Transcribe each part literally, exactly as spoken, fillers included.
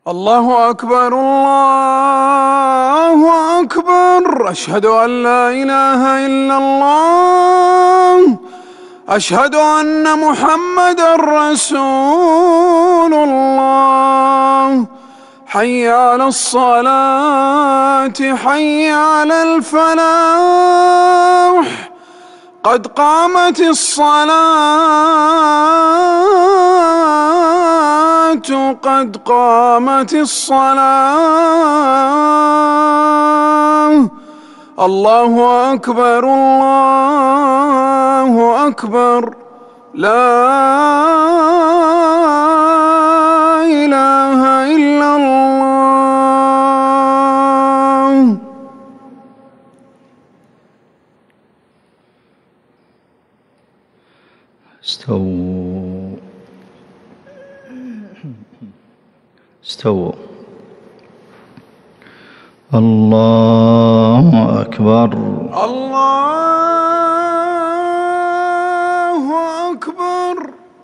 الله أكبر الله أكبر، أشهد أن لا إله إلا الله، أشهد أن محمدًا رسول الله. حي على الصلاة، حي على الفلاح، قد قامت الصلاة، قد قامت الصلاة. الله أكبر الله أكبر، لا إله إلا الله. استووا استووا. الله أكبر الله أكبر.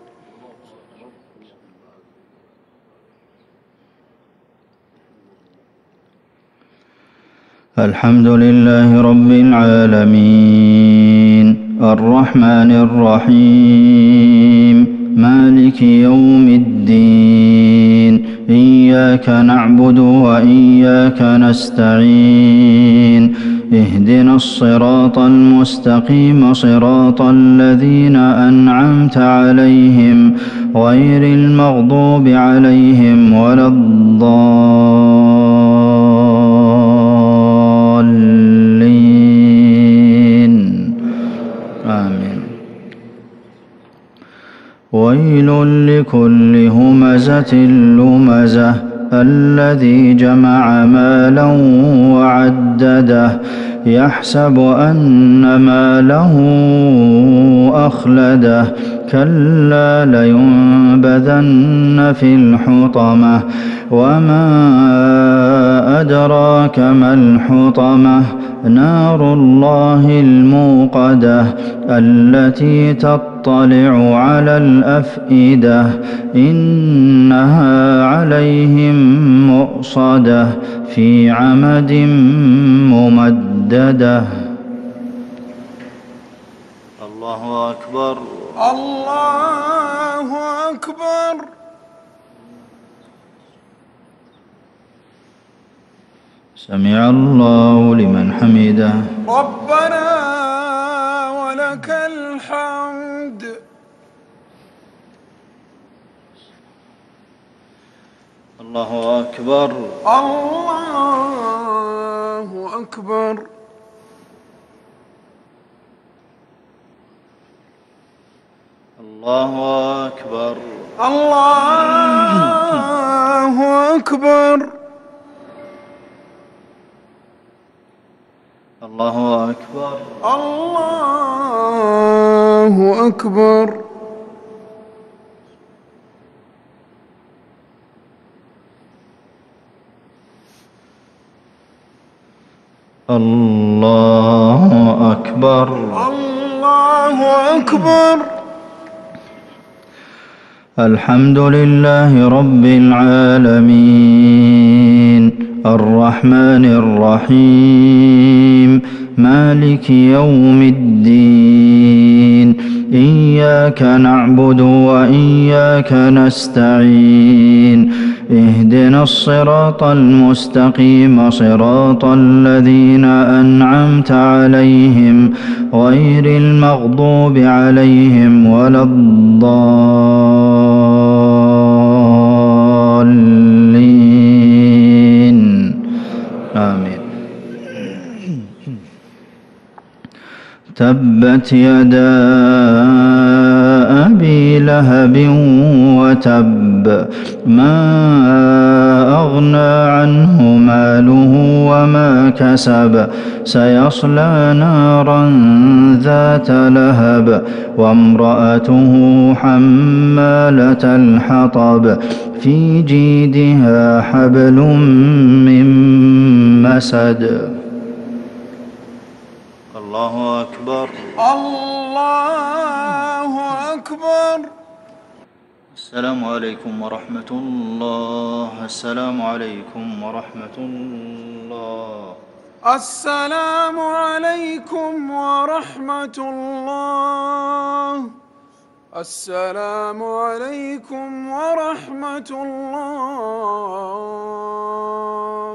الحمد لله رب العالمين، الرحمن الرحيم، مالك يوم الدين، إياك نعبد وإياك نستعين، اهدنا الصراط المستقيم، صراط الذين أنعمت عليهم غير المغضوب عليهم ولا الضالين، آمين. ويل لكل همزة لمزة الذي جمع مالا وعدده، يحسب أن ماله أخلده، كلا لينبذن في الحطمة، وما أدراك ما الحطمة، نار الله الموقدة، التي تطلع على الأفئدة، إنها عليهم مؤصدة، في عمد ممددة. الله أكبر الله أكبر. سمع الله لمن حمده. ربنا ولك الحمد. الله أكبر الله أكبر. الله أكبر الله أكبر. الله أكبر الله أكبر. الله أكبر الله أكبر. الحمد لله رب العالمين، الرحمن الرحيم، مالك يوم الدين، إياك نعبد وإياك نستعين، اهدنا الصراط المستقيم، صراط الذين أنعمت عليهم غير المغضوب عليهم ولا الضالين، آمين. تبت يدا أبي لهب وتب، ما أغنى عنه ماله وما كسب، سيصلى نارا ذات لهب، وامرأته حمالة الحطب، في جيدها حبل من مسد. الله أكبر الله أكبر. السلام عليكم ورحمة الله. السلام عليكم ورحمة الله. السلام عليكم ورحمة الله. السلام عليكم ورحمة الله.